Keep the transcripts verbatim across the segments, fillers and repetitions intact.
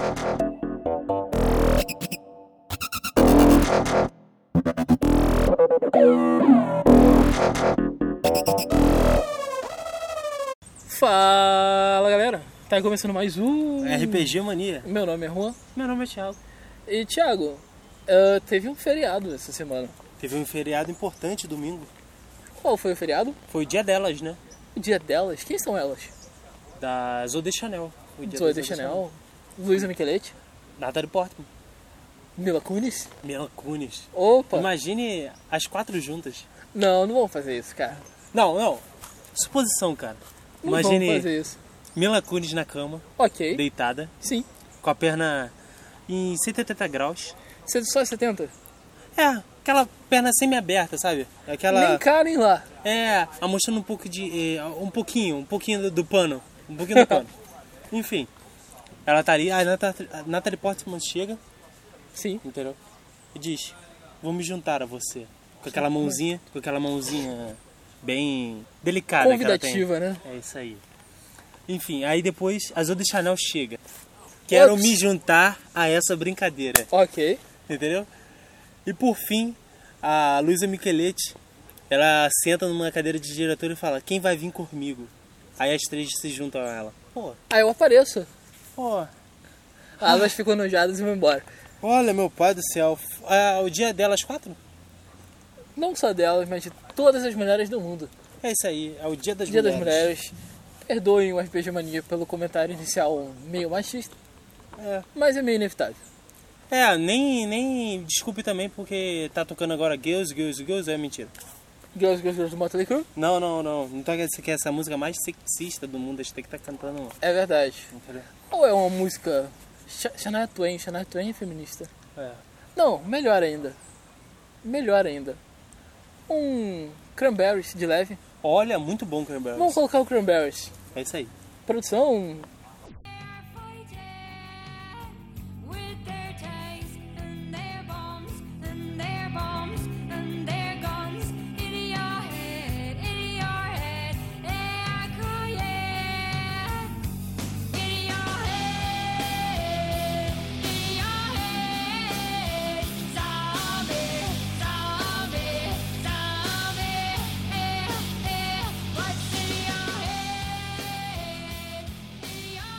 Fala galera, tá começando mais um R P G Mania. Meu nome é Juan. Meu nome é Thiago. E Thiago, uh, teve um feriado essa semana. Teve um feriado importante domingo. Qual foi o feriado? Foi o dia delas, né? O dia delas? Quem são elas? Da Zoe Chanel. Zoe Chanel, Luísa Micheletti, Natalie Portman, Mila Kunis. Mila Kunis. Opa! Imagine as quatro juntas. Não, não vamos fazer isso, cara. Não, não. Suposição, cara. Não Imagine vamos fazer isso. Mila Kunis na cama, Ok. deitada, Sim. com a perna em cento e oitenta graus. Só setenta? É, aquela perna semi-aberta, sabe? Aquela... Nem cá, nem lá. É, mostrando um pouco de... É, um pouquinho, um pouquinho do, do pano. Um pouquinho do pano. Enfim. Ela tá ali, a Natalie, a Natalie Portman chega, Sim. entendeu? E diz, vou me juntar a você. Com aquela mãozinha, com aquela mãozinha bem delicada Convidativa, que ela né? tem. É isso aí. Enfim, aí depois a Zoe Chanel chega. Quero Ops. me juntar a essa brincadeira, Ok. entendeu? E por fim, a Luísa Micheletti, ela senta numa cadeira de diretor e fala, quem vai vir comigo? Aí as três se juntam a ela. Pô, Aí eu apareço. pô, Ah, elas ficam enojadas e vão embora. olha meu pai do céu, ah, o dia delas quatro? Não só delas, mas de todas as mulheres do mundo. É isso aí, é o dia das Dia mulheres. das Mulheres. Perdoem o R P G Mania pelo comentário inicial meio machista, É. mas é meio inevitável. É, nem, nem desculpe também porque tá tocando agora Girls, Girls, Girls, é mentira. Girls, Girls, Girls do Motley Crue? Não, não, não, não toca essa que é essa música mais sexista do mundo, a gente tem que estar cantando, É verdade. entendeu? Ou é uma música... Sh- Shania Twain, Shania Twain é feminista. É. Não, melhor ainda. Melhor ainda. Um Cranberries de leve. Olha, muito bom Cranberries. Vamos colocar o Cranberries. É isso aí. Produção... With their tanks and their bombs and their bombs and their guns in your head, in your head, echo, yeah. In your head, in your head, zombie, zombie, zombie, eh, eh. What's in your head, in your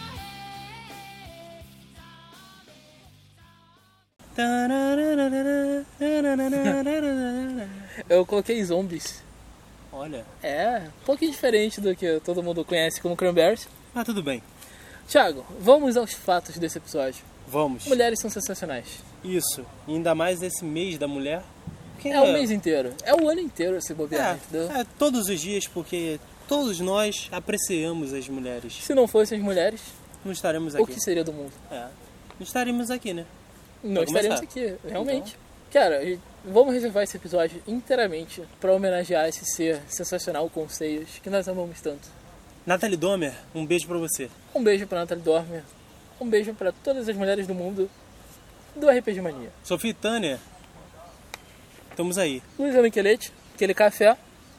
Eu coloquei zombies. Olha, É, um pouquinho diferente do que todo mundo conhece como Cranberries. mas tudo bem. Thiago, vamos aos fatos desse episódio. Vamos. Mulheres são sensacionais. Isso. E ainda mais esse mês da mulher. Porque É o mês inteiro. É o ano inteiro se bobear, entendeu? É, é todos os dias, porque todos nós apreciamos as mulheres. Se não fossem as mulheres, Não estaremos o aqui. que seria do mundo? É. Não estaremos aqui, né? Não Pra estaremos começar. aqui, realmente. Cara, e vamos reservar esse episódio inteiramente pra homenagear esse ser sensacional com seios que nós amamos tanto. Nathalie Domer, um beijo pra você. Um beijo pra Natalie Dormer. Um beijo pra todas as mulheres do mundo do R P G Mania. Sofia e Tânia, estamos aí. Luísa Micheletti, aquele café.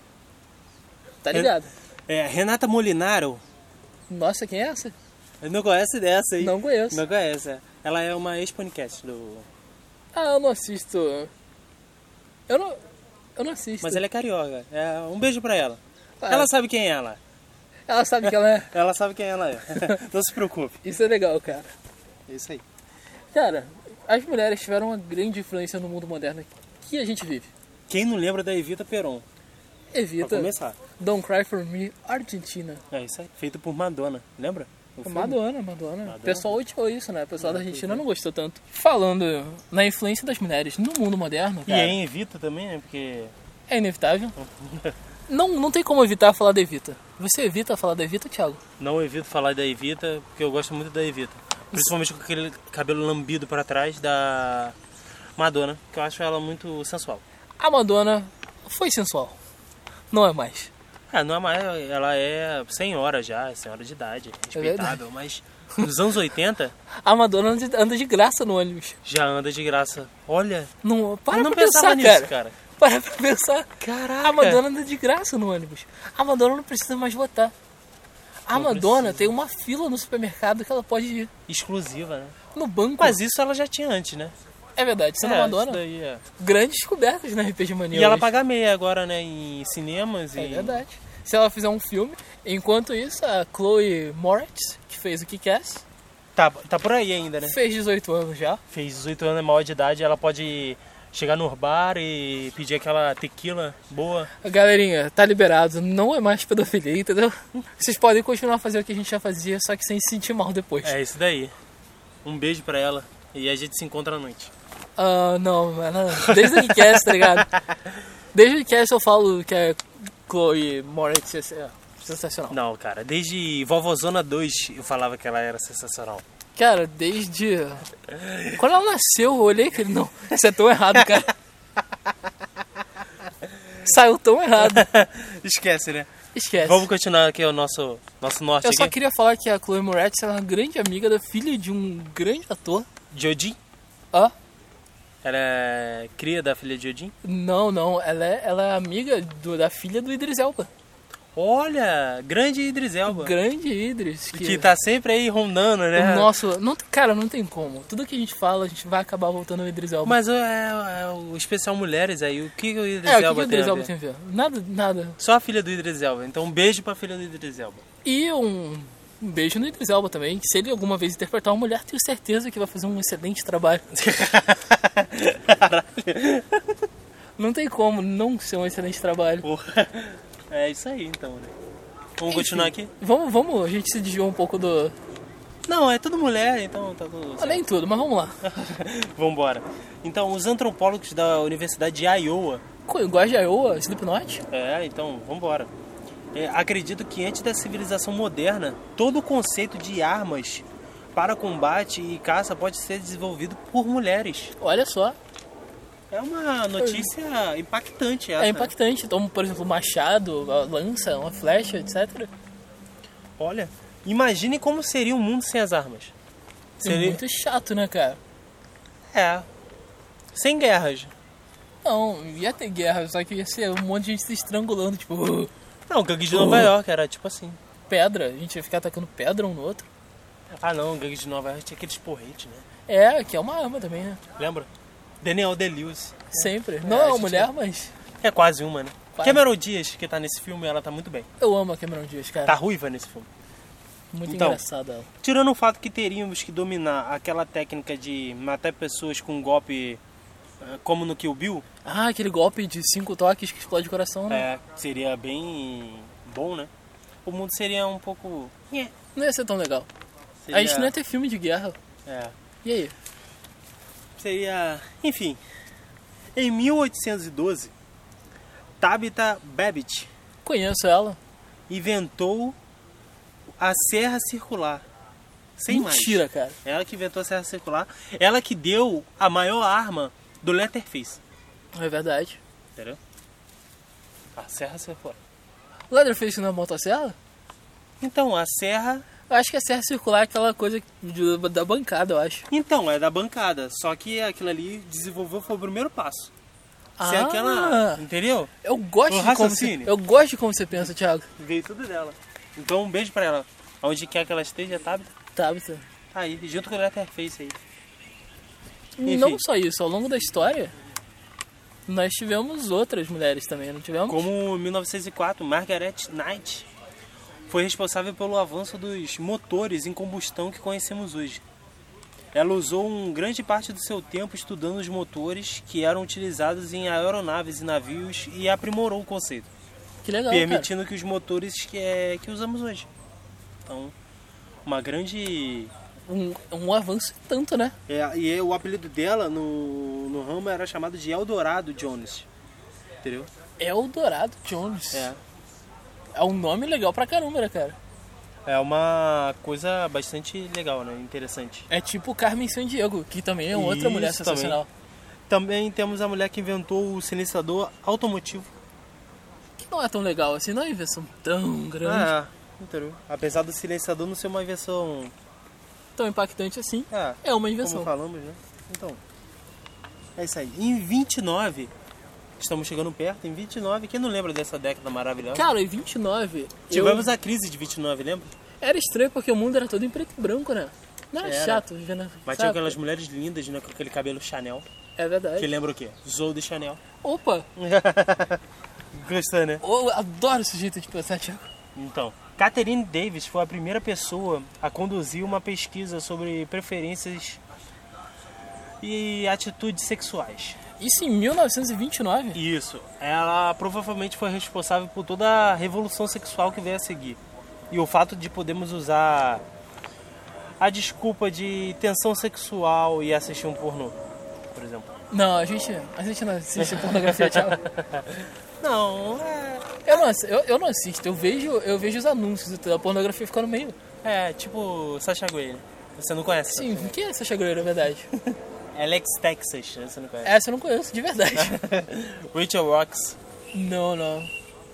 Tá ligado? É, Renata Molinaro, Nossa, quem é essa? não conhece dessa aí? Não conheço. Não conhece, é. Ela é uma ex-podcast do... Ah, eu não assisto. Eu não. Eu não assisto. Mas ela é carioca. É, um beijo pra ela. Ah, Ela sabe quem é ela. ela sabe que ela é. Ela sabe quem ela é. Não se preocupe. Isso é legal, cara. É isso aí. Cara, as mulheres tiveram uma grande influência no mundo moderno que a gente vive. Quem não lembra da Evita Peron? Pra Evita, começar. Don't Cry For Me, Argentina. É isso aí. Feito por Madonna, lembra? O filme? Madonna, Madonna. O Madonna. pessoal odiou isso, né? O pessoal da Argentina não gostou tanto. Falando na influência das mulheres no mundo moderno, E cara, é em Evita também, né? Porque... é inevitável. Não, não tem como evitar falar da Evita. Você evita falar da Evita, Thiago? Não evito falar da Evita, porque eu gosto muito da Evita. Principalmente com aquele cabelo lambido pra trás da Madonna, que eu acho ela muito sensual. A Madonna foi sensual. Não é mais. Ah, não é mais, ela é senhora já, senhora de idade, respeitável, mas nos anos oitenta A Madonna anda de- anda de graça no ônibus. já anda de graça. Olha, Não, para eu não pra pensava pensar, nisso, cara. cara. Para pra pensar. Caraca. A Madonna anda de graça no ônibus. A Madonna não precisa mais votar. A Não Madonna precisa. tem uma fila no supermercado que ela pode ir. Exclusiva, né? No banco. Mas isso ela já tinha antes, né? É verdade, sendo é, a Madonna, isso daí é. grandes descobertas na R P G Mania E ela hoje. paga meia agora, né? Em cinemas. É e... verdade. Se ela fizer um filme. Enquanto isso, a Chloe Moretz, que fez o Kick-Ass, Tá, tá por aí ainda, né? fez dezoito anos já. Fez dezoito anos, é maior de idade, ela pode chegar no bar e pedir aquela tequila boa. Galerinha, tá liberado, não é mais pedofilia, entendeu? Vocês podem continuar a fazer o que a gente já fazia, só que sem se sentir mal depois. É isso daí. Um beijo pra ela e a gente se encontra à noite. Ah, não, mano, desde o Kick-Ass, tá ligado? Desde o Kick-Ass eu falo que a Chloe Moretz é sensacional. Não, cara, desde Vovozona dois eu falava que ela era sensacional. Cara, desde... Quando ela nasceu, eu olhei e falei, não, isso é tão errado, cara. Saiu tão errado. Esquece, né? Esquece. Vamos continuar aqui o nosso, nosso norte Eu só aqui. queria falar que a Chloe Moretz é uma grande amiga da filha de um grande ator. Jodin? Ah, Ela é cria da filha de Jodin? não, não, ela é, ela é amiga do- da filha do Idris Elba. Olha, grande Idris Elba. Grande Idris. Que, Que tá sempre aí rondando, o né? nosso... Não, cara, não tem como. Tudo que a gente fala, a gente vai acabar voltando ao Idris Elba. Mas é, é o especial mulheres aí. O que o Idris é, o que, que Elba o Idris tem a Elba ver? tem a ver? Nada, nada. Só a filha do Idris Elba. Então um beijo pra filha do Idris Elba. E um, um beijo no Idris Elba também, que se ele alguma vez interpretar uma mulher, tenho certeza que vai fazer um excelente trabalho. Não tem como não ser um excelente trabalho. Porra. É isso aí então, né? Vamos Enfim, continuar aqui? Vamos, vamos, a gente se desviou um pouco do... Não, é tudo mulher, então tá tudo certo. Além de tudo, mas vamos lá. Vambora. Então, os antropólogos da Universidade de Iowa, Igual de Iowa, Slipknot? é, então, vambora. É, acredito que antes da civilização moderna, todo o conceito de armas para combate e caça pode ser desenvolvido por mulheres. Olha só, É uma notícia impactante essa. é impactante. Então, por exemplo, machado, a lança, uma flecha, etcétera. Olha, imagine como seria o mundo sem as armas. É Seria... muito chato, né, cara? É. Sem guerras. Não, ia ter guerra, só que ia ser um monte de gente se estrangulando, tipo, Não, gangue de Nova York era tipo assim. pedra. A gente ia ficar atacando pedra um no outro. Ah não, gangue de Nova York tinha aqueles porretes, né? É, que é uma arma também, né? Lembra? Daniel Day-Lewis. Sempre. Não a é uma gente- mulher, mas É quase uma, né? Quase. Cameron Diaz, que tá nesse filme, ela tá muito bem. eu amo a Cameron Diaz, cara. Tá ruiva nesse filme. Muito Então. engraçada ela. Tirando o fato que teríamos que dominar aquela técnica de matar pessoas com um golpe eh, como no Kill Bill, Ah, aquele golpe de cinco toques que explode o coração, né? é, seria bem bom, né? O mundo seria um pouco... nhé, Não ia ser tão legal. Seria... A gente não ia ter filme de guerra. É, E aí? seria... Enfim, em mil oitocentos e doze, Tabitha Babbitt Conheço ela. inventou a serra circular. Sem mais. Mentira, cara. Ela que inventou a serra circular. Ela que deu a maior arma do Letterface. É verdade. Entendeu? A serra circular. O Leatherface não é motosserra? Então, a serra... Eu acho que a serra circular é aquela coisa de- da bancada, eu acho. Então, é da bancada. Só que aquilo ali desenvolveu foi o primeiro passo. Se Ah. aquela... Entendeu? Eu gosto O de como você, raciocínio. eu gosto de como você pensa, Thiago. Veio tudo dela. Então, um beijo pra ela. Onde quer que ela esteja, tá? Tabitha. Tá aí, junto com o Letterface aí. E não só isso, ao longo da história, nós tivemos outras mulheres também, não tivemos? Como em mil novecentos e quatro, Margaret Knight foi responsável pelo avanço dos motores em combustão que conhecemos hoje. Ela usou um grande parte do seu tempo estudando os motores que eram utilizados em aeronaves e navios e aprimorou o conceito, Que legal, permitindo que os motores que, é, que usamos hoje. Então, uma grande... cara. Um, um avanço e tanto, né? É, e o apelido dela no, no ramo era chamado de Eldorado Jones. Entendeu? Eldorado Jones. É. É um nome legal pra caramba, né, cara? É uma coisa bastante legal, né? Interessante. É tipo Carmen Sandiego, que também é outra Isso mulher sensacional. Também temos a mulher que inventou o silenciador automotivo. Que não é tão legal assim, não é uma invenção tão grande, É, entendeu? Apesar do silenciador não ser uma invenção... tão impactante assim. É, É uma como invenção. falamos, né? Então, é isso aí. Em vinte e nove, Estamos chegando perto, em vinte e nove. Quem não lembra dessa década maravilhosa? Cara, em vinte e nove... Tivemos eu... a crise de vinte e nove, lembra? Era estranho porque o mundo era todo em preto e branco, né? Não era, Era. chato, já não... Mas sabe? tinha aquelas mulheres lindas, né, com aquele cabelo Chanel. É verdade. Que lembra o quê? Zoe de Chanel. Opa! Gostou, né? Eu adoro esse jeito de pensar, Thiago. Então, Catherine Davis foi a primeira pessoa a conduzir uma pesquisa sobre preferências e atitudes sexuais. Isso em mil novecentos e vinte e nove? Isso. Ela provavelmente foi responsável por toda a revolução sexual que veio a seguir. E o fato de podermos usar a desculpa de tensão sexual e assistir um pornô, por exemplo. Não, a gente, a gente não assiste pornografia, Thiago. Não, é... Eu não, eu, eu não assisto, eu vejo, eu vejo os anúncios e tudo, a pornografia fica no meio. É, tipo Sasha Grey. Você não conhece? Sim, quem é essa chagreira, na verdade? Alex Texas, né? Você não conhece? Essa eu não conheço, de verdade. Rachel Rocks. Não, não.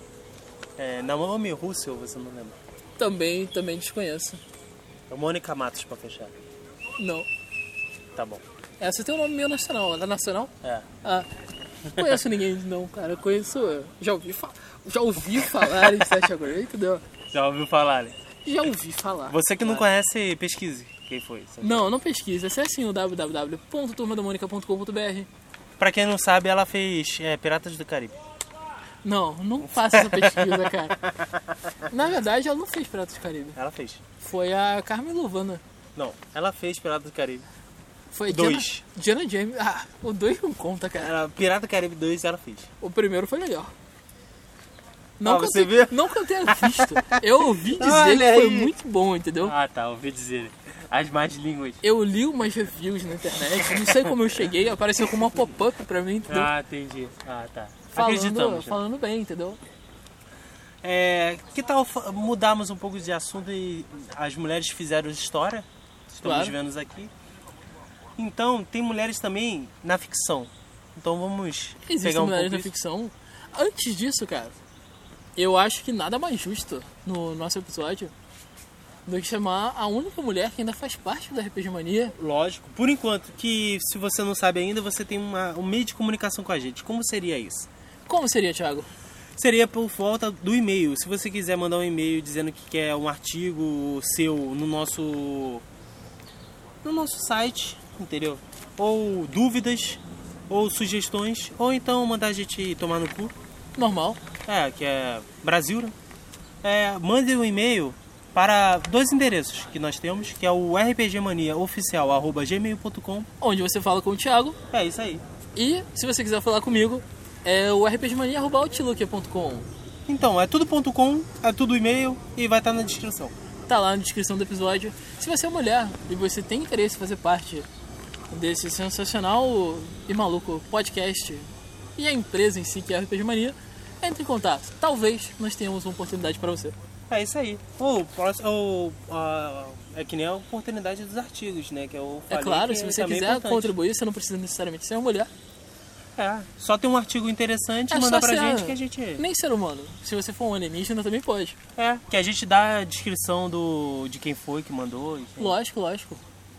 É, Naomi Russell, você não lembra? Também, também desconheço. É Mônica Matos, pra fechar. Não. Tá bom. Essa tem um nome meio nacional, ela é nacional? É. Ah, não conheço ninguém não, cara. Eu conheço, já ouvi, fa... já ouvi falar em Sasha Grey, entendeu? Já ouviu falar, né? Já ouvi falar. Você que não conhece, pesquise quem foi. Sabe? Não, não pesquisa. Acesse o w w w ponto turma da mônica ponto com ponto b r. Pra quem não sabe, ela fez é, Piratas do Caribe. Não, não faça essa pesquisa, cara. Na verdade, ela não fez Piratas do Caribe. Ela fez. Foi a Carmen Luvana. Não, ela fez Piratas do Caribe. Foi Dois. Diana, Diana James. Ah, o dois não conta, cara. Ela, Pirata do Caribe dois ela fez. O primeiro foi legal. Não Ah, que eu você tenha- viu? Não que eu tenha visto. Eu ouvi dizer Olha que foi aí. muito bom, entendeu? Ah, tá, ouvi dizer. As más línguas. Eu li umas reviews na internet, não sei como eu cheguei, apareceu com uma pop-up pra mim, entendeu? Ah, entendi. Ah, tá. falando, Acreditamos. né? falando bem, entendeu? É, que tal fa- mudarmos um pouco de assunto e as mulheres fizeram história? Estamos Claro. vendo aqui. Então, tem mulheres também na ficção. Então vamos Existem pegar um mulheres pouco na isso. ficção. Antes disso, cara, eu acho que nada mais justo no nosso episódio do que chamar a única mulher que ainda faz parte da R P G Mania. Lógico. Por enquanto, que se você não sabe ainda, você tem uma, um meio de comunicação com a gente. Como seria isso? Como seria, Thiago? Seria por volta do e-mail. Se você quiser mandar um e-mail dizendo que quer um artigo seu no nosso no nosso site, entendeu? Ou dúvidas, ou sugestões, ou então mandar a gente tomar no cu. Normal. É, que é Brasil, né? É, mande um e-mail para dois endereços que nós temos, que é o rpgmaniaoficial arroba gmail ponto com. Onde você fala com o Thiago. É isso aí. E se você quiser falar comigo, é o rpgmania arroba outlook ponto com. Então, é tudo ponto .com, é tudo e-mail e vai estar na descrição. Tá lá na descrição do episódio. Se você é mulher e você tem interesse em fazer parte desse sensacional e maluco podcast e a empresa em si, que é a R P G Mania, entre em contato. Talvez nós tenhamos uma oportunidade para você. É isso aí. Ou, próximo- ou ah, é que nem a oportunidade dos artigos, né? Que eu É falei claro, que se você também é quiser importante. contribuir, você não precisa necessariamente ser uma mulher. É, só tem um artigo interessante É e mandar só pra ser- gente que a gente... Nem ser humano. Se você for um alienígena, também pode. É, que a gente dá a descrição do, de quem foi que mandou. Enfim. Lógico, lógico.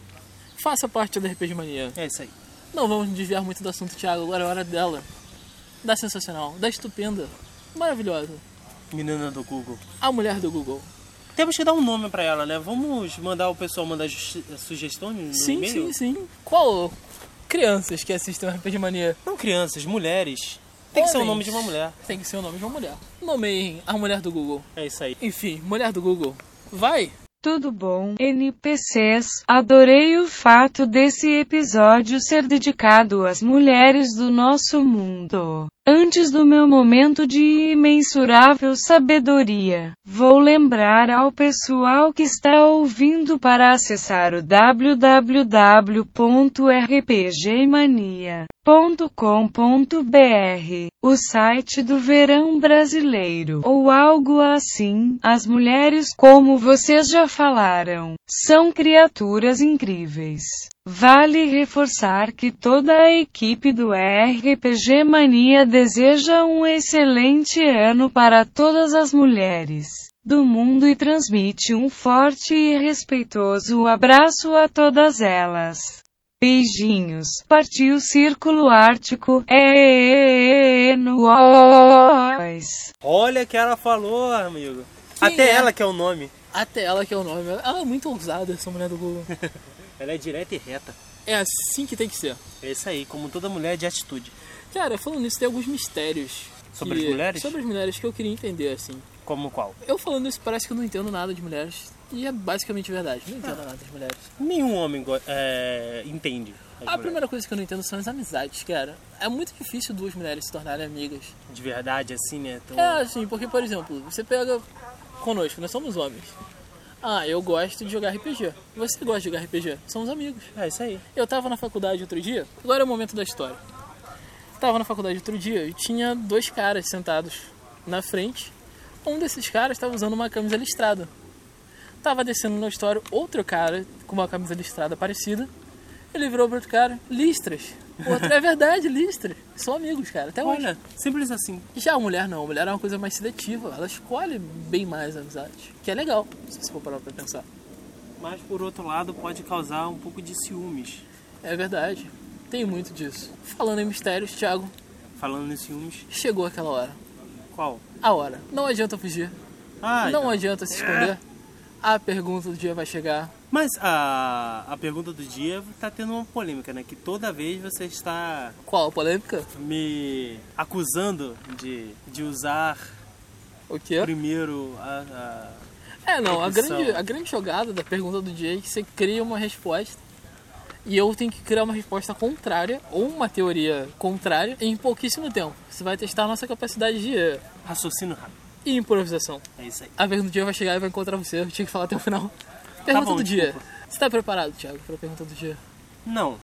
Faça parte da R P G Mania. É isso aí. Não vamos desviar muito do assunto, Thiago. Agora é hora dela. Da sensacional, da estupenda, maravilhosa. Menina do Google. A mulher do Google. Temos que dar um nome pra ela, né? Vamos mandar o pessoal mandar ju- sugestões no Sim, e-mail? sim, sim. Qual? Crianças que assistem R P G Mania. Não crianças, mulheres. Tem que ser o Homens. nome de uma mulher. Tem que ser o nome de uma mulher. Nomeiem a mulher do Google. É isso aí. Enfim, mulher do Google. Vai! Tudo bom, N P Cs? Adorei o fato desse episódio ser dedicado às mulheres do nosso mundo. Antes do meu momento de imensurável sabedoria, vou lembrar ao pessoal que está ouvindo para acessar o w w w ponto r p g mania ponto com ponto b r, o site do verão brasileiro, ou algo assim. As mulheres, como vocês já falaram, são criaturas incríveis. Vale reforçar que toda a equipe do R P G Mania deseja um excelente ano para todas as mulheres do mundo e transmite um forte e respeitoso abraço a todas elas. Beijinhos. Partiu Círculo Ártico. É nóis. Olha que ela falou, amigo. Quem Até é? ela que é o nome. Até ela que é o nome. Ela é muito ousada, essa mulher do Google. Ela é direta e reta. É assim que tem que ser. É isso aí, como toda mulher de atitude. Cara, falando nisso, tem alguns mistérios. Sobre que- as mulheres? Sobre as mulheres que eu queria entender, assim. Como qual? Eu falando isso, parece que eu não entendo nada de mulheres. E é basicamente verdade. Não entendo nada das mulheres. Nenhum homem go- é, entende. as A mulheres. primeira coisa que eu não entendo são as amizades, cara. É muito difícil duas mulheres se tornarem amigas. De verdade, assim, né? Então, É assim, porque, por exemplo, você pega conosco, nós somos homens. Ah, eu gosto de jogar R P G. Você gosta de jogar R P G? Somos amigos. É isso aí. Eu tava na faculdade outro dia, agora é o momento da história. Tava na faculdade outro dia e tinha dois caras sentados na frente. Um desses caras tava usando uma camisa listrada. Tava descendo no auditório outro cara com uma camisa listrada parecida. Ele virou pro outro cara, listras. O outro, é verdade, listras. São amigos, cara, até hoje. Olha, simples assim. Já a mulher não, a mulher é uma coisa mais seletiva. Ela escolhe bem mais a amizade. Que é legal, se você for parar pra pensar. Mas por outro lado pode causar um pouco de ciúmes. É verdade, tem muito disso. Falando em mistérios, Thiago, Falando em ciúmes, chegou aquela hora. qual? A hora. Não adianta fugir. Ah, Não então. adianta se esconder. A pergunta do dia vai chegar. Mas a, a pergunta do dia tá tendo uma polêmica, né? Que toda vez você está Qual a polêmica? me acusando de, de usar O quê? primeiro a... a... É, não, a opção. grande, a grande jogada da pergunta do dia é que você cria uma resposta e eu tenho que criar uma resposta contrária ou uma teoria contrária em pouquíssimo tempo. Você vai testar a nossa capacidade de raciocínio rápido. e improvisação. É isso aí. A pergunta do dia vai chegar e vai encontrar você. Eu tinha que falar até o final. Pergunta bom, do dia. desculpa. Você tá preparado, Thiago, para a pergunta do dia? Não.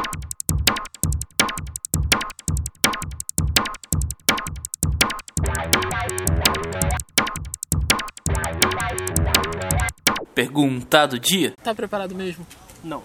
Pergunta do dia? Tá preparado mesmo? Não.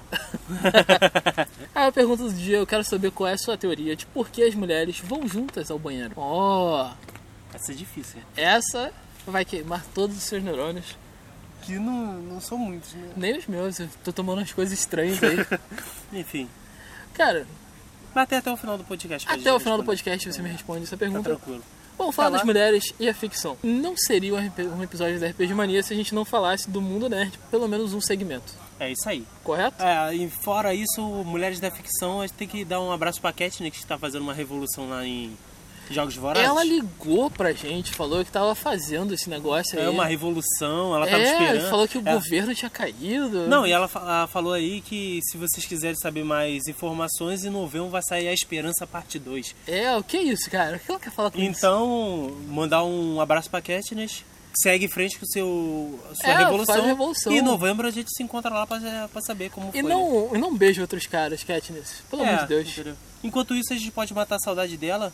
A pergunta do dia, eu quero saber qual é a sua teoria de por que as mulheres vão juntas ao banheiro. Ó, Vai ser difícil, né? essa vai queimar todos os seus neurônios. Que não, não são muitos, né? Nem os meus, eu tô tomando umas coisas estranhas aí. Enfim. Cara, Mas até, até o final do podcast. pra até gente o final do responder. podcast você me responde essa Tá pergunta. tranquilo. Vamos falar Tá lá. das mulheres e a ficção. Não seria um R P um episódio da R P G Mania se a gente não falasse do mundo nerd, pelo menos um segmento. É isso aí. Correto? É, e fora isso, Mulheres da Ficção, a gente tem que dar um abraço pra Katniss, que está fazendo uma revolução lá em Jogos Vorazes. Ela ligou pra gente, falou que tava fazendo esse negócio aí. É uma revolução, ela tava É, esperando. falou que o Ela- governo tinha caído. Não, e ela, fa- ela falou aí que se vocês quiserem saber mais informações, em novembro vai sair A Esperança Parte dois. É, o que é isso, cara? O que ela quer falar com isso? Então, mandar um abraço pra Katniss. Segue em frente com o seu, a sua É, revolução. faz a revolução. E em novembro a gente se encontra lá pra, pra saber como E foi. não, e não beija outros caras, Katniss. Pelo amor É, de Deus. entendeu? Enquanto isso, a gente pode matar a saudade dela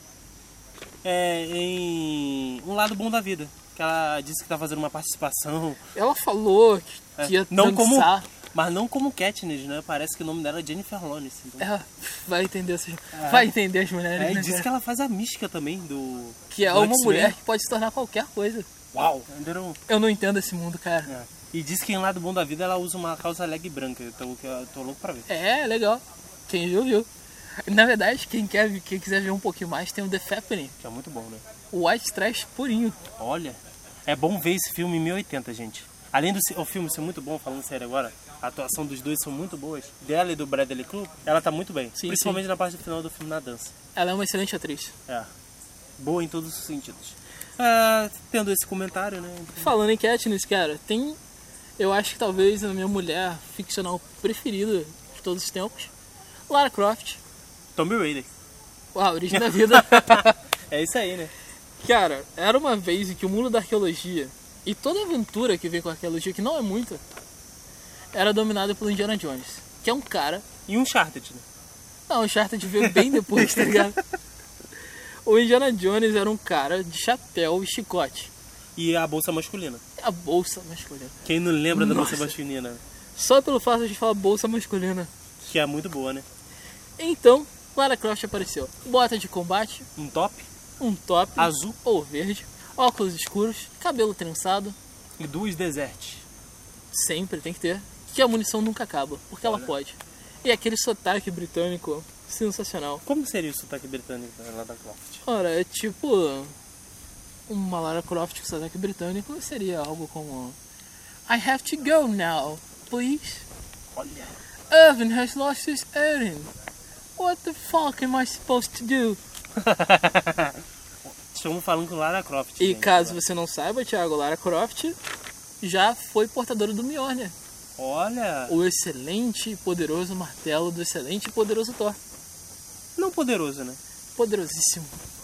é, em Um Lado Bom da Vida. Que ela disse que tá fazendo uma participação. Ela falou que, é, que ia não como, dançar. mas não como Katniss, né? Parece que o nome dela é Jennifer Lawrence. Então. É, vai entender essas, vai entender as mulheres, É, e né, diz cara? que ela faz a mística também do. Que é do uma X-Men. mulher que pode se tornar qualquer coisa. Uau! Entenderam? Eu não entendo esse mundo, cara. É. E diz que em Lado Bom da Vida ela usa uma calça leg branca. Então eu tô louco pra ver. É, legal. Quem viu, viu. Na verdade, quem, quer, quem quiser ver um pouquinho mais, tem o The Fappening. Que é muito bom, né? O white trash purinho. Olha, é bom ver esse filme em mil e oitenta, gente. Além do o filme ser muito bom, falando sério agora, a atuação dos dois são muito boas. Dela e do Bradley Cooper, ela tá muito bem. Sim, Principalmente sim. na parte final do filme na dança. Ela é uma excelente atriz. É. Boa em todos os sentidos. Ah, tendo esse comentário, né? Falando em Katniss, cara, tem... Eu acho que talvez a minha mulher ficcional preferida de todos os tempos. Lara Croft. Tomb Raider. A origem da vida. É isso aí, né? Cara, era uma vez em que o mundo da arqueologia e toda aventura que vem com a arqueologia, que não é muita, era dominada pelo Indiana Jones, que é um cara... E um Uncharted, né? Não, o Uncharted veio bem depois, tá ligado? O Indiana Jones era um cara de chapéu e chicote. E a bolsa masculina. A bolsa masculina. Quem não lembra da Nossa. bolsa masculina? Só pelo fato de falar bolsa masculina. Que é muito boa, né? Então, Lara Croft apareceu. Bota de combate, Um top um top azul ou verde, óculos escuros, cabelo trançado, e duas Desert. sempre tem que ter, que a munição nunca acaba, porque ela Olha. pode. E aquele sotaque britânico sensacional. Como seria o sotaque britânico da Lara Croft? Ora, é tipo... Uma Lara Croft com sotaque britânico seria algo como... I have to go now, please. Olha. Irvin has lost his earring. What the fuck am I supposed to do? Estamos falando com Lara Croft. E gente, caso agora. você não saiba, Thiago, Lara Croft já foi portadora do Mjolnir. Olha. O excelente e poderoso martelo do excelente e poderoso Thor. Não poderoso, né? Poderosíssimo.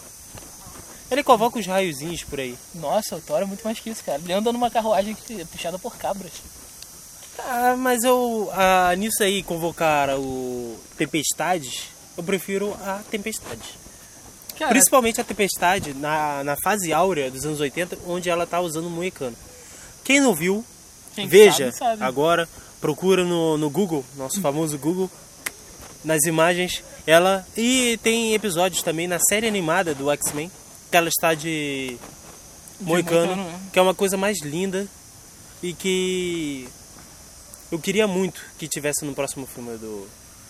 Ele convoca os raiozinhos por aí. Nossa, o Thor é muito mais que isso, cara. Ele anda numa carruagem que é puxada por cabras. Ah, mas eu... Ah, nisso aí, convocar o Tempestade, eu prefiro a Tempestade. Cara, Principalmente a Tempestade na, na fase áurea dos anos oitenta, onde ela tá usando o moicano. Quem não viu, quem veja sabe, sabe. agora, procura no, no Google, nosso famoso Google, nas imagens, ela... E tem episódios também na série animada do X-Men, que ela está de, De moicano, moicano, né? que é uma coisa mais linda e que eu queria muito que tivesse no próximo filme do...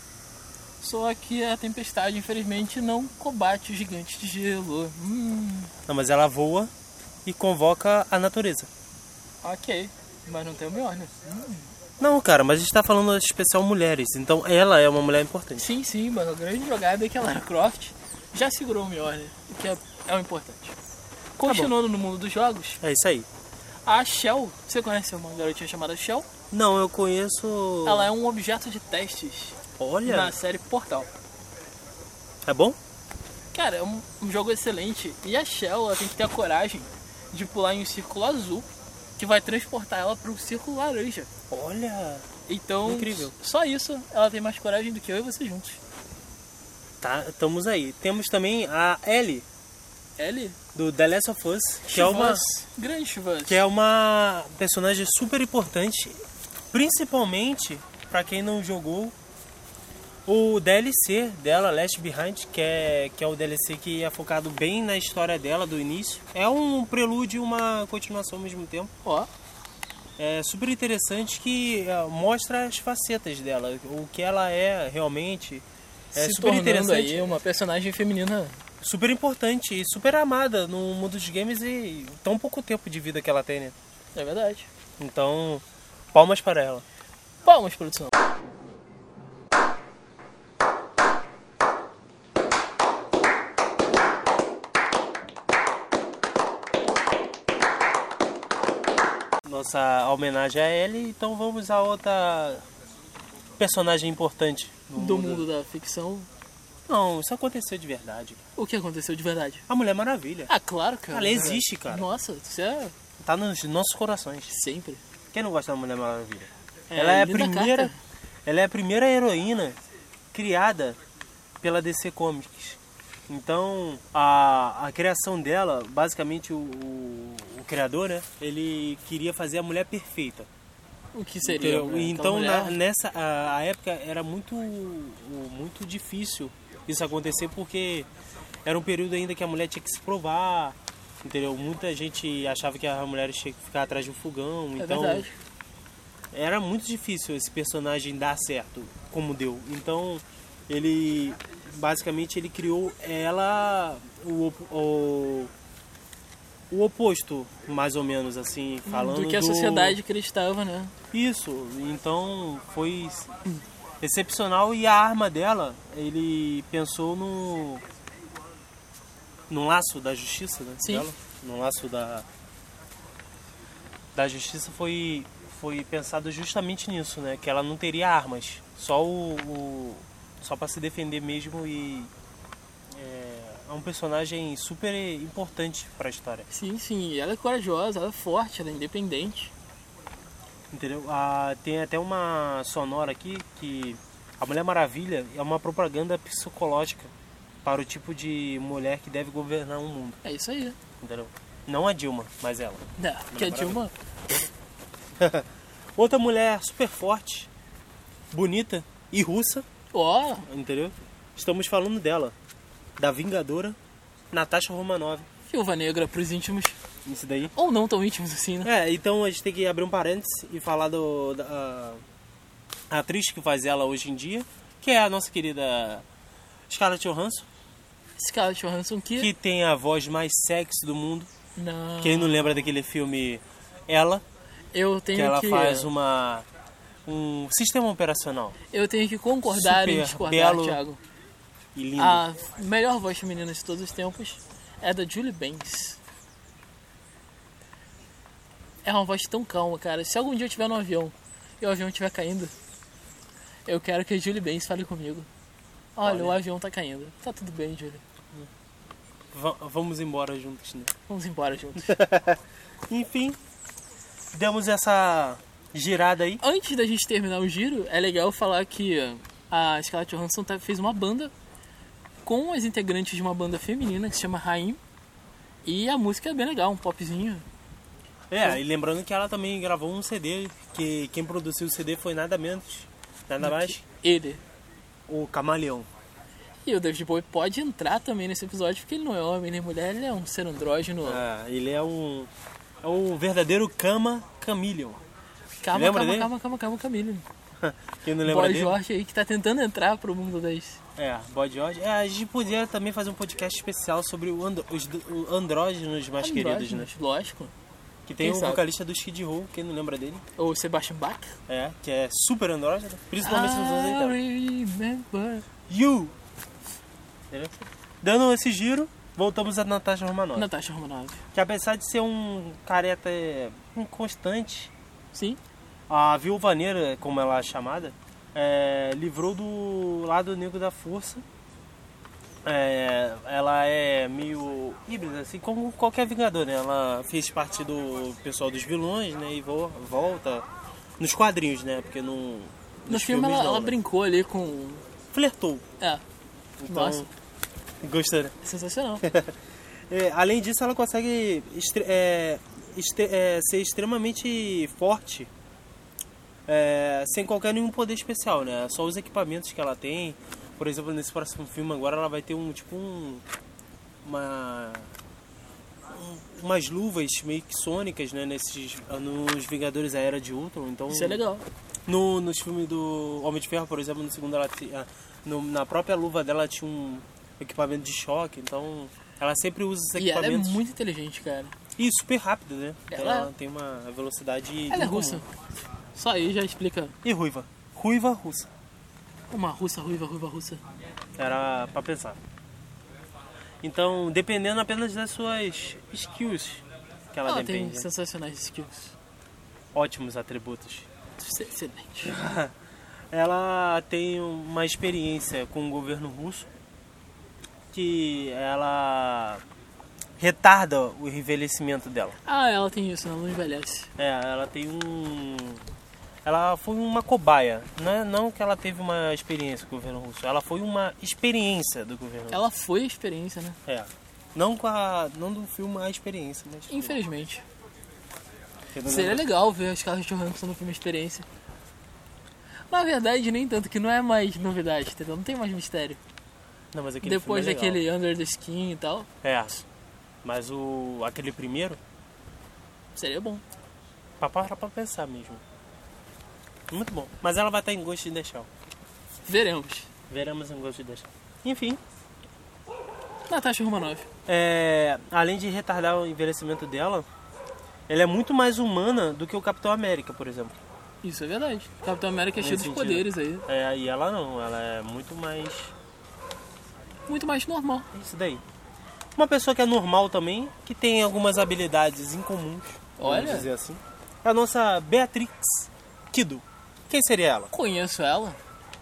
Só que a tempestade, infelizmente, não combate os gigantes de gelo. Hum, Não, mas ela voa e convoca a natureza. ok. Mas não tem o Mjolnir. Hum. Não, cara, mas a gente tá falando de especial mulheres, então ela é uma mulher importante. Sim, sim, mas a grande jogada é que a Lara Croft já segurou o Mjolnir, o que é, é o importante. Continuando no mundo dos jogos, É isso aí. a Shell, você conhece uma garotinha chamada Shell? Não, eu conheço... Ela é um objeto de testes Olha, na série Portal. é bom? Cara, é um, um jogo excelente e a Shell ela tem que ter a coragem de pular em um círculo azul que vai transportar ela para um círculo laranja. Olha, Então, Incrível. só isso ela tem mais coragem do que eu e você juntos. tá, estamos aí. Temos também a Ellie, Ellie? do The Last of Us, que é uma... Chivas, grande Chivas. que é uma personagem super importante, principalmente para quem não jogou o D L C dela, Last Behind, que é, que é o D L C que é focado bem na história dela do início. É um prelúdio e uma continuação ao mesmo tempo. Ó, É super interessante que é, mostra as facetas dela, o que ela é realmente. É se super tornando interessante, aí uma personagem feminina. super importante e super amada no mundo dos games e tão pouco tempo de vida que ela tem, né? É verdade. Então, palmas para ela. Palmas, produção. Nossa homenagem a ele, então vamos a outra personagem importante no Do mundo da ficção, Não, isso aconteceu de verdade. o que aconteceu de verdade? A Mulher Maravilha. Ah, claro, cara. Ela existe, cara. Nossa, isso é Tá nos nossos corações. sempre. Quem não gosta da Mulher Maravilha? É, ela é a Linda primeira, Carter. ela é a primeira heroína criada pela D C Comics. Então, a, a criação dela, basicamente o, o, o criador, né, ele queria fazer a mulher perfeita. O que seria? Entendeu? né? Então, Aquela na, mulher- nessa a, a época era muito, muito difícil isso acontecer, porque era um período ainda que a mulher tinha que se provar, entendeu? Muita gente achava que as mulheres tinham que ficar atrás de um fogão, É então verdade. era muito difícil esse personagem dar certo, como deu. Então, ele basicamente ele criou ela o, op- o, o oposto, mais ou menos assim, falando Do que a sociedade acreditava, né? Isso, então foi excepcional. E a arma dela, ele pensou no no laço da justiça, né? Sim. Dela, no laço da da justiça foi foi pensado justamente nisso, né? Que ela não teria armas, só o, o só para se defender mesmo. E é, é um personagem super importante para a história. Sim, sim. Ela é corajosa, ela é forte, ela é independente. Entendeu? Ah, tem até uma sonora aqui que a Mulher Maravilha é uma propaganda psicológica para o tipo de mulher que deve governar um mundo. É isso aí. Entendeu? Não a Dilma, mas ela. Não, porque a Dilma... Outra mulher super forte, bonita e russa, Ó, entendeu? Estamos falando dela, da Vingadora Natasha Romanoff. Viúva Negra pros íntimos. Isso daí. Ou não tão íntimos assim, né? É, então a gente tem que abrir um parênteses e falar do da, a, a atriz que faz ela hoje em dia, que é a nossa querida Scarlett Johansson, Scarlett Johansson que... que tem a voz mais sexy do mundo. Não. Quem não lembra daquele filme Ela, Eu tenho que ela que... faz uma um sistema operacional Eu tenho que concordar em super discordar, belo Thiago. e lindo. A melhor voz feminina de todos os tempos é da Julie Benz. É uma voz tão calma, cara. Se algum dia eu estiver no avião e o avião estiver caindo, eu quero que a Julie Benz fale comigo. Olha, Olha. o avião tá caindo. Tá tudo bem, Julie. Va- vamos embora juntos, né? Vamos embora juntos. Enfim, demos essa girada aí. Antes da gente terminar o giro, é legal falar que a Scarlett Johansson tá- fez uma banda com as integrantes de uma banda feminina que se chama Haim. E a música é bem legal, um popzinho. É, e lembrando que ela também gravou um C D, que quem produziu o C D foi nada menos, nada mais, Ele. o Camaleão. E o David Bowie pode entrar também nesse episódio, porque ele não é homem nem mulher, ele é um ser andrógeno. Ah, ele é um é o verdadeiro Cama Chameleon. Calma, lembra calma, dele? calma, calma, calma, Camille. Quem não lembra Boy dele? George aí que tá tentando entrar pro mundo das... É, Boy George. É, a gente podia também fazer um podcast especial sobre o and- os d- o andrógenos mais queridos, né? andrógenos, lógico. Que tem Quem o sabe? vocalista do Skid Row, quem não lembra dele? Ou Sebastian Bach. É, que é super andrógeno, principalmente nos anos I oitenta. remember. You! Entendeu? Dando esse giro, voltamos a Natasha Romanoff. Natasha Romanoff. Que apesar de ser um careta é, inconstante, Sim. a Viúva Negra, como ela é chamada, é, livrou do lado negro da força. É, ela é meio híbrida, assim como qualquer Vingador, né? Ela fez parte do pessoal dos vilões, né? E vo- volta nos quadrinhos, né? Porque no, No nos filme filmes ela, não, ela né? brincou ali com... Flertou. É, Então, Nossa. gostou, né? sensacional. É, além disso, ela consegue estre- é, estre- é, ser extremamente forte é, sem qualquer nenhum poder especial, né? Só os equipamentos que ela tem. Por exemplo, nesse próximo filme agora ela vai ter um tipo um uma um- umas luvas meio que sônicas, né? Nesses nos Vingadores a Era de Ultron. Então Isso é legal. no nos filmes do Homem de Ferro, por exemplo, no segundo ela tinha, no, na própria luva dela tinha um equipamento de choque, então ela sempre usa esses E ela é equipamentos. muito inteligente, cara. E super rápido, né? Ela Ela, tem uma velocidade Ela é incomum. russa. Só aí já explica. E ruiva. Ruiva russa. Uma russa, ruiva, ruiva, russa. Era pra pensar. Então, dependendo apenas das suas skills que ela, Ela tem depende. sensacionais skills. Ótimos atributos. Excelente. Ela tem uma experiência com o governo russo que ela retarda o envelhecimento dela. Ah, ela tem isso, ela não envelhece. É, ela tem um... Ela foi uma cobaia. Não, é- não que ela teve uma experiência com o governo russo. Ela foi uma experiência do governo russo. Ela foi a experiência, né? É. Não, com a, não do filme a experiência, mas... Infelizmente. Porque não Seria lembro- legal ver a Scarlett Johansson no filme Experiência. Na verdade, nem tanto, que não é mais novidade, entendeu? Não tem mais mistério. Não, mas aquele Depois filme é legal. daquele Under the Skin e tal, É. Mas o... aquele primeiro, seria bom. pra parar pra pensar mesmo. Muito bom. Mas ela vai estar em Ghost in the Shell. Veremos. Veremos em Ghost in the Shell. Enfim, Natasha Romanoff. é, além de retardar o envelhecimento dela, ela é muito mais humana do que o Capitão América, por exemplo. Isso é verdade. Capitão América é cheio Nesse dos sentido. poderes aí. É, e ela não, ela é muito mais... Muito mais normal. Isso daí. Uma pessoa que é normal também, que tem algumas habilidades incomuns, vamos Olha. dizer assim, é a nossa Beatrix Kiddo. Quem seria ela? Conheço ela.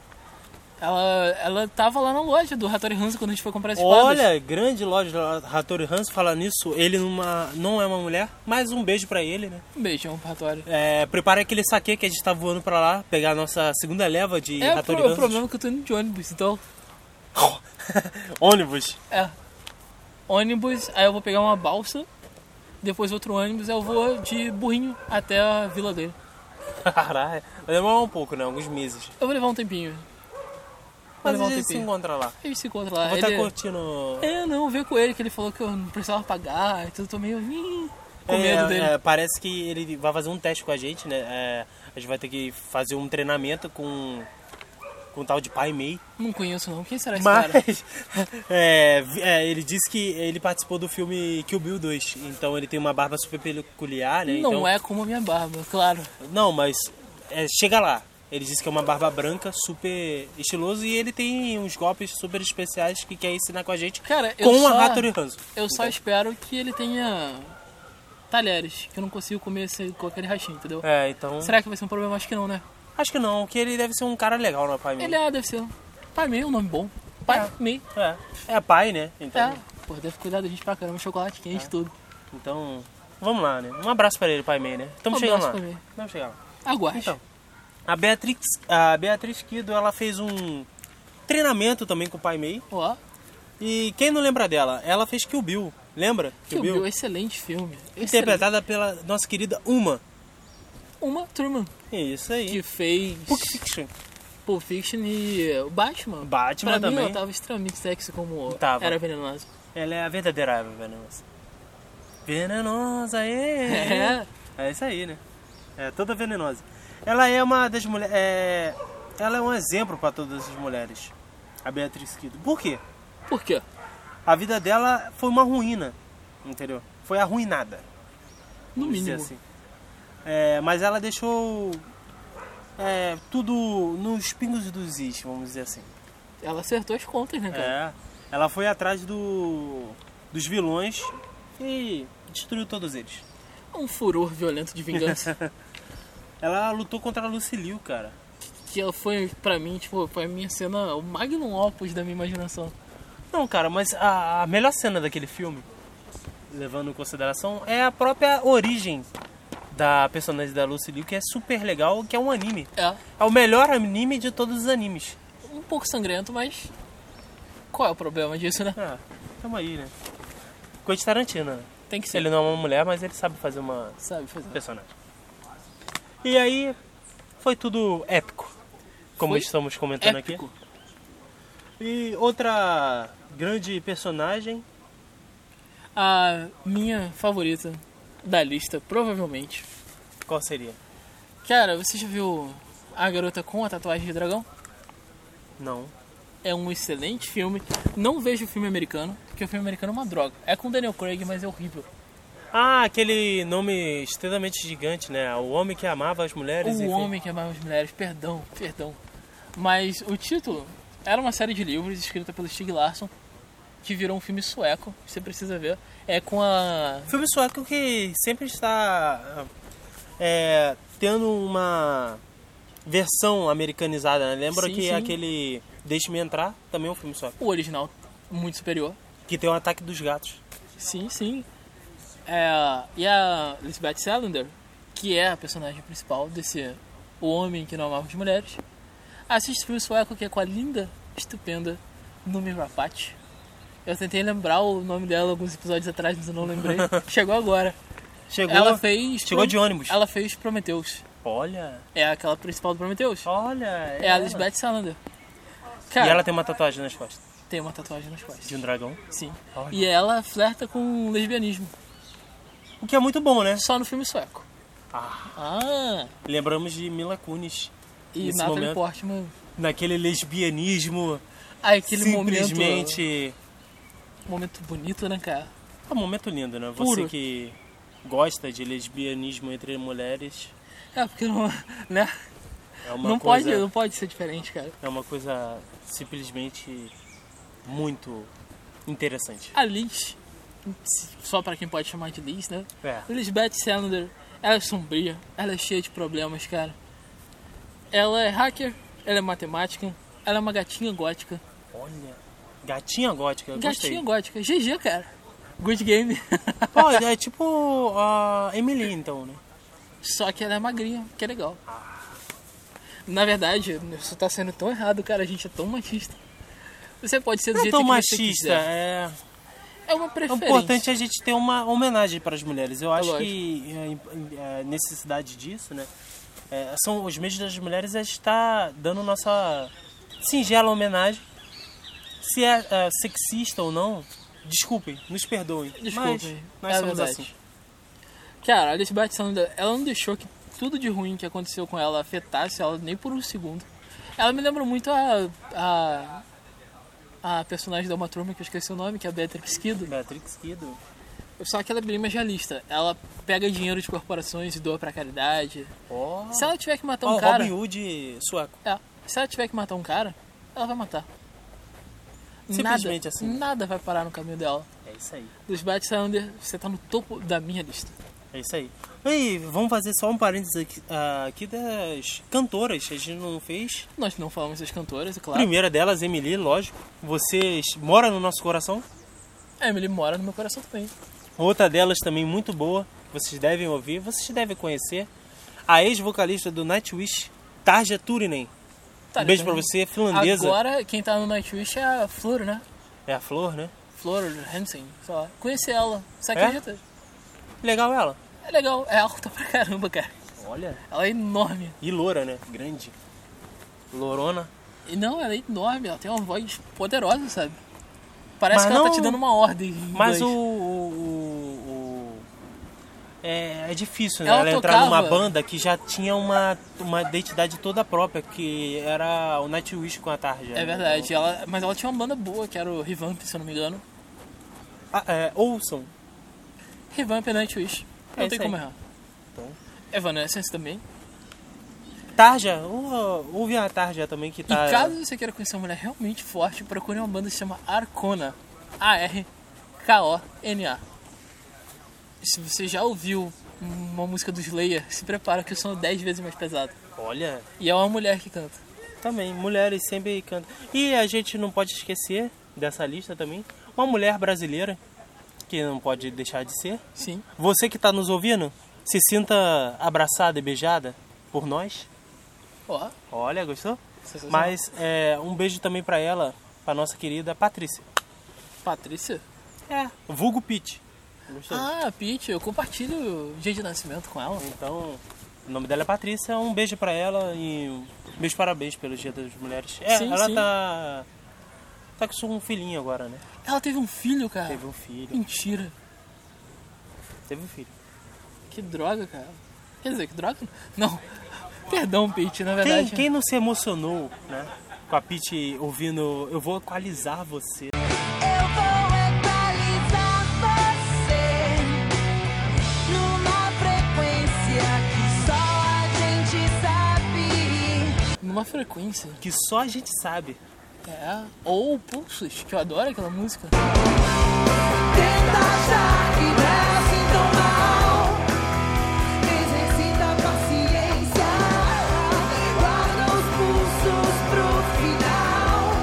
Ela, ela tava lá na loja do Hattori Hanzo quando a gente foi comprar as espadas. Olha, grande loja da Hattori Hanzo, falar nisso, ele numa, não é uma mulher, mas um beijo pra ele, né? Um beijão pro Hattori. É, prepara aquele saque que a gente tá voando pra lá, pegar a nossa segunda leva de É, o Hattori pro- o Hanzo. problema é que eu tô indo de ônibus, então... Ônibus. É. Ônibus, aí eu vou pegar uma balsa, depois outro ônibus, eu vou de burrinho até a vila dele. Caralho, vai demorar um pouco, né? Alguns meses. Eu vou levar um tempinho. Vou Mas levar a um gente se tempinho. encontra lá. A gente se encontra lá. Vou estar Ele... curtindo... É, não, ver com ele que ele falou que eu não precisava pagar, então eu tô meio... "Ih". Com medo É, dele. é, parece que ele vai fazer um teste com a gente, né? É, a gente vai ter que fazer um treinamento com, com o tal de Pai Mei. Não conheço não. Quem será esse cara? Mas é, vi- é, ele disse que ele participou do filme Kill Bill dois. Então ele tem uma barba super peculiar, né? Não então, é como a minha barba, claro. Não, mas é, chega lá. Ele disse que é uma barba branca, super estiloso, e ele tem uns golpes super especiais que quer ensinar com a gente Cara, eu com só, a Hattori Hanzo. eu só Então, espero que ele tenha talheres, que eu não consigo comer esse, com aquele rachinho, entendeu? É, então... Será que vai ser um problema? Acho que não, né? Acho que não, que ele deve ser um cara legal, né, Pai Mei? Ele é, deve ser. Pai Mei é um nome bom. Pai É. Mei. É, é pai, né? Então, É, pô, deve cuidar da gente pra caramba, chocolate quente, tudo. então, vamos lá, né? Um abraço pra ele, Pai Mei, né? Estamos Um chegando lá. abraço, Pai Mei. Vamos chegar lá. Aguarde. Então, a Beatriz, a Beatriz Kido, ela fez um treinamento também com o Pai Mei. Ó, E quem não lembra dela? Ela fez Kill Bill, lembra? Kill Bill, excelente filme. Excelente. Interpretada pela nossa querida Uma. Uma Thurman, Isso aí. que fez Pulp Fiction. Pulp Fiction e o Batman. Batman pra mim, também. ela tava extremamente sexy como Tava. era venenosa. Ela é a verdadeira Eva venenosa. Venenosa, é. É. É isso aí, né? É toda venenosa. Ela é uma das mulheres. É... Ela é um exemplo para todas as mulheres. A Beatriz Kido. Por quê? Por quê? A vida dela foi uma ruína, entendeu? Foi arruinada. No vamos dizer mínimo. assim. É, mas ela deixou é, tudo nos pingos dos is, vamos dizer assim. Ela acertou as contas, né, cara? É, ela foi atrás do, dos vilões e destruiu todos eles. Um furor violento de vingança. Ela lutou contra a Lucy Liu, cara. que ela foi, pra mim, tipo, foi a minha cena, o magnum opus da minha imaginação. Não, cara, mas a, a melhor cena daquele filme, levando em consideração, é a própria origem da personagem da Lucy Liu, que é super legal, que é um anime. É, É o melhor anime de todos os animes. um pouco sangrento, mas qual é o problema disso, né? Ah, tamo aí, né? Quentin Tarantino, né? Tem que ser, Ele não é uma mulher, mas ele sabe fazer uma sabe fazer. personagem. E aí, foi tudo épico, como Foi estamos comentando Épico. aqui. E outra grande personagem, A minha favorita da lista, provavelmente. qual seria? Cara, você já viu A Garota com a Tatuagem de Dragão? Não. É um excelente filme. Não vejo o filme americano, porque o filme americano é uma droga. É com Daniel Craig, mas é horrível. Ah, aquele nome extremamente gigante, né? O Homem que Amava as Mulheres. O enfim. Homem que Amava as Mulheres, perdão, perdão. Mas o título era uma série de livros escrita pelo Stieg Larsson, que virou um filme sueco, você precisa ver. É com a... Filme sueco que sempre está é, tendo uma versão americanizada, né? Lembra Sim, que sim. aquele Deixe-me Entrar também é um filme sueco. o original, muito superior. Que tem o Ataque dos Gatos. Sim, sim. É, e a Lisbeth Salander, que é a personagem principal desse O Homem que Não Amava as Mulheres, assiste o filme sueco que é com a linda, estupenda Noomi Rapace. Eu tentei lembrar o nome dela alguns episódios atrás, mas eu não lembrei. Chegou agora. Chegou, Ela fez... chegou de ônibus. Ela fez Prometheus. Olha, É aquela principal do Prometheus. olha. É a Lisbeth Salander. Cara, E ela tem uma tatuagem nas costas tem uma tatuagem nas costas. de um dragão. Sim. Olha. E ela flerta com lesbianismo. O que é muito bom, né? Só no filme sueco. Ah, Ah, lembramos de Mila Kunis. e Nesse Natalie momento. Portman. Naquele lesbianismo Ah, aquele momento, simplesmente... momento bonito, né, cara? É um momento lindo, né? Você Puro. que gosta de lesbianismo entre mulheres, É, porque não, né? é uma Não coisa, pode, não pode ser diferente, cara. é uma coisa simplesmente muito interessante. A Liz, só pra quem pode chamar de Liz, né? É. Lisbeth Salander, ela é sombria, ela é cheia de problemas, cara. Ela é hacker, ela é matemática, ela é uma gatinha gótica. Olha, gatinha gótica, eu Gatinha gostei. gótica, G G, cara. Good game. Pô, é tipo a Emily, então, né? Só que ela é magrinha, que é legal. Na verdade, isso tá sendo tão errado, cara. A gente é tão machista. Você pode ser do Não é jeito tão que você machista, quiser. é... É uma É preferência. importante a gente ter uma homenagem para as mulheres. Eu acho lógico. que a é, necessidade disso, né? É, são os meios das mulheres é estar dando nossa singela homenagem. Se é, é sexista ou não, desculpem, nos perdoem. Desculpem, Mas nós é somos verdade. assim. Cara, a Elizabeth Sandler, ela não deixou que tudo de ruim que aconteceu com ela afetasse ela nem por um segundo. Ela me lembra muito a... a, a personagem da Uma Turma, que eu esqueci o nome, que é a Beatrix Kiddo. Beatrix Kiddo. Só que ela é bem mais realista. Ela pega dinheiro de corporações e doa pra caridade. Ó. Se ela tiver que matar um Ó, cara... Robin Hood sueco. É, se ela tiver que matar um cara, ela vai matar. Simplesmente nada, assim. Nada vai parar no caminho dela. É isso aí. Elizabeth Sandler, você tá no topo da minha lista. É isso aí. E vamos fazer só um parênteses aqui, aqui das cantoras. A gente não fez. Nós não falamos das cantoras, é A claro. primeira delas, Emily, lógico. Vocês moram no nosso coração. A Emily mora no meu coração também. Outra delas também muito boa. Vocês devem ouvir, vocês devem conhecer. A ex-vocalista do Nightwish, Tarja Turunen. Tá, Um beijo então, pra você, finlandesa. Agora, quem tá no Nightwish é a Flor, né? É a Flor, né? Flor Hansen, sei lá. Conheci ela, você É? acredita? Legal ela. É legal, é alta pra caramba, cara. Olha. Ela é enorme. E loura, né? Grande. Lourona. E não, ela é enorme, ela tem uma voz poderosa, sabe? Parece Mas que ela não- tá te dando uma ordem em Mas o, inglês. o, o- o- é, é difícil, né? Ela Ela, entrar tocava- numa banda que já tinha uma, uma identidade toda própria, que era o Nightwish com a Tarja. É verdade, ela, mas ela tinha uma banda boa, que era o Revamp, se eu não me engano. Ah, é, ouçam. Revamp e Nightwish. Não É tem isso como aí. errar. Então. Evanescence também. Tarja, ou- ouve a Tarja também que tá. E caso você queira conhecer uma mulher realmente forte, procure uma banda que se chama Arcona. A R K O N A. Se você já ouviu uma música do Slayer, se prepara que o som é dez vezes mais pesado. Olha, E é uma mulher que canta. também, mulheres sempre cantam. E a gente não pode esquecer dessa lista também, uma mulher brasileira, que não pode deixar de ser. Sim. Você que está nos ouvindo, se sinta abraçada e beijada por nós. Ó, Olha, gostou? sensacional. Mas é, um beijo também pra ela, pra nossa querida Patrícia. Patrícia? É. Vulgo Pete. Gostou? Ah, Peach, eu compartilho o dia de nascimento com ela. Então, o nome dela é Patrícia. Um beijo pra ela e um meus parabéns pelo Dia das Mulheres. É, Sim, ela sim. tá. Tá com um filhinho agora, né? Ela teve um filho, cara. Teve um filho. Mentira. Teve um filho. Que droga, cara. Quer dizer, que droga? Não. Perdão, Peach, na Quem, verdade. quem não se emocionou, né? Com a Pete ouvindo Eu Vou Equalizar Você. Eu vou equalizar você numa frequência que só a gente sabe. Numa frequência. Que só a gente sabe. É. Ou Pulsos, que eu adoro aquela música. Tenta achar que não é assim tão mal. Exercita a paciência. Guarda os pulsos pro final.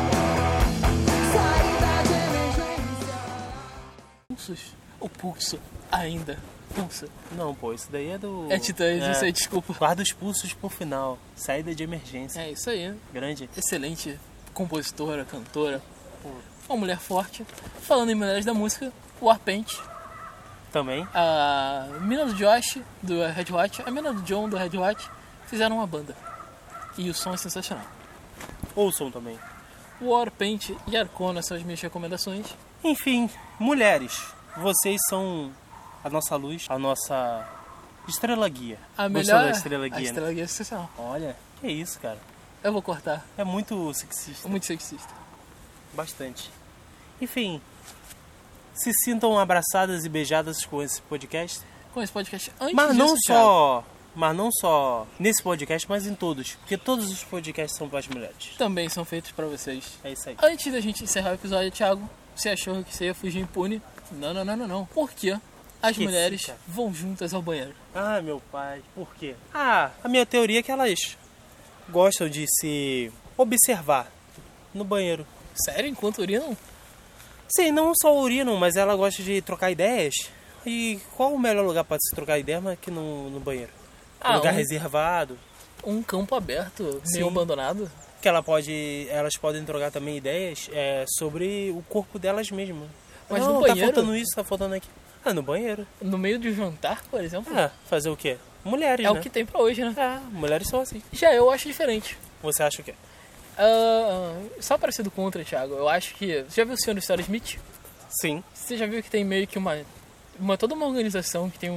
Saída de emergência. Pulsos. O pulso ainda. Pulsa. Não, pô, isso daí é do. É Titãs, eu sei, desculpa. Guarda os pulsos pro final. Saída de emergência. É isso aí. Grande. Excelente compositora, cantora. Uma mulher forte. Falando em mulheres da música, Warpaint. Também. A mina do Josh, do Red Hot, a mina do John, do Red Hot, fizeram uma banda. E o som é sensacional. Ouçam também. Warpaint e Arcona são as minhas recomendações. Enfim, mulheres. Vocês são a nossa luz, a nossa estrela guia. A Gostou melhor... da estrela guia, A né? estrela guia é sensacional. Olha, que isso, cara. Eu vou cortar. É muito sexista. Muito sexista. Bastante. Enfim, se sintam abraçadas e beijadas com esse podcast. Com esse podcast antes Mas não disso, Thiago, só, mas não só nesse podcast, mas em todos, porque todos os podcasts são para as mulheres. também são feitos pra vocês. É isso aí. Antes da gente encerrar o episódio, Thiago, você achou que você ia fugir impune? Não, não, não, não, não. Por quê? As Que mulheres fica? vão juntas ao banheiro. Ah, meu pai, por quê? Ah, a minha teoria é que elas gostam de se observar no banheiro. Sério? Enquanto urinam? Sim, não só urinam, mas ela gosta de trocar ideias. E qual o melhor lugar para se trocar ideia mais que no, no banheiro? Um Ah, lugar um- reservado, Um campo aberto, meio Sim. abandonado. que ela pode, elas podem trocar também ideias é, sobre o corpo delas mesmas. Mas não, no tá banheiro? faltando isso, tá faltando aquilo. Ah, no banheiro. No meio de um jantar, por exemplo. Ah, fazer o quê? Mulheres, é né? o que tem pra hoje, né? Ah, mulheres são assim. Já eu acho diferente. Você acha o quê? Ah, só para ser do contra, Thiago, eu acho que... Você já viu o Senhor Story Smith? Sim. Você já viu que tem meio que uma... uma toda uma organização que tem um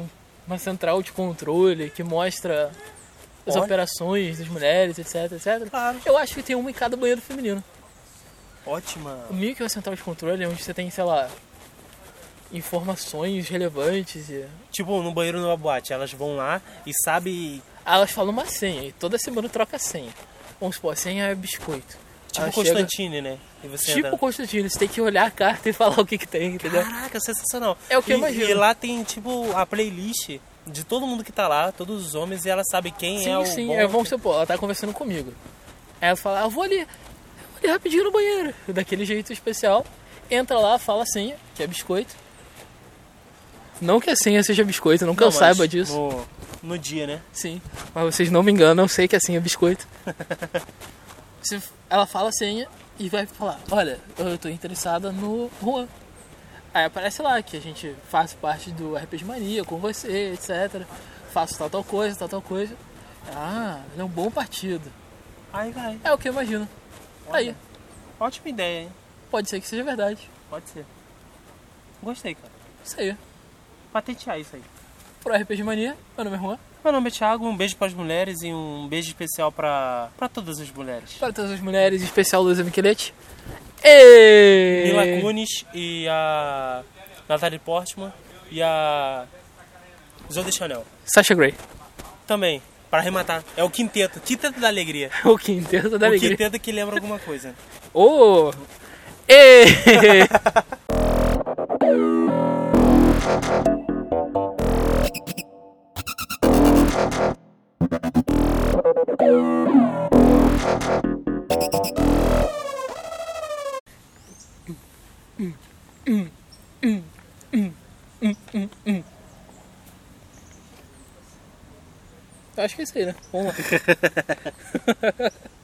uma central de controle que mostra as Olha. operações das mulheres, etc, etc. Claro. Eu acho que tem uma em cada banheiro feminino. Ótima. O meio que é uma central de controle, onde você tem, sei lá, informações relevantes e... Tipo, no banheiro numa boate, elas vão lá e sabem. Ah, elas falam uma senha e toda semana troca a senha. Vamos supor, a senha é biscoito. Tipo Ela Constantine, né? E você Chega... Tipo entra... Constantino, você tem que olhar a carta e falar o que que tem, entendeu? Caraca, sensacional. É o que e, eu imagino. E lá tem, tipo, a playlist de todo mundo que tá lá, todos os homens, e ela sabe quem Sim, é o sim, bom. é, vamos supor, ela tá conversando comigo. Aí ela fala, ah, eu vou ali, eu vou ali rapidinho no banheiro. Daquele jeito especial. Entra lá, fala a senha, que é biscoito. Não que a senha seja biscoito, não que Não, eu mas saiba disso. No, no dia, né? Sim, mas vocês não me enganam, eu sei que a senha é biscoito. Você- Ela fala a senha e vai falar, olha, eu tô interessada no Juan. Aí aparece lá que a gente faz parte do R P G Mania com você, etcétera. Faço tal, tal coisa, tal, tal coisa. Ah, ele é um bom partido. Aí vai. É o que eu imagino. Aí, Ótima ideia, hein? pode ser que seja verdade. Pode ser. Gostei, cara. Isso aí. Patentear isso aí. Pro R P G Mania, meu nome é Juan. Meu nome é Thiago, um beijo pras mulheres e um beijo especial pra, pra todas as mulheres. Para todas as mulheres, em especial Luísa Michelete. E... Mila Kunis e a Natalie Portman e a Zoe Chanel. Sasha Grey. Também, para arrematar, é o quinteto, quinteto da alegria. O quinteto da o alegria. quinteto que lembra alguma coisa. Oh! E... Acho que é isso aí, né? Vamos lá.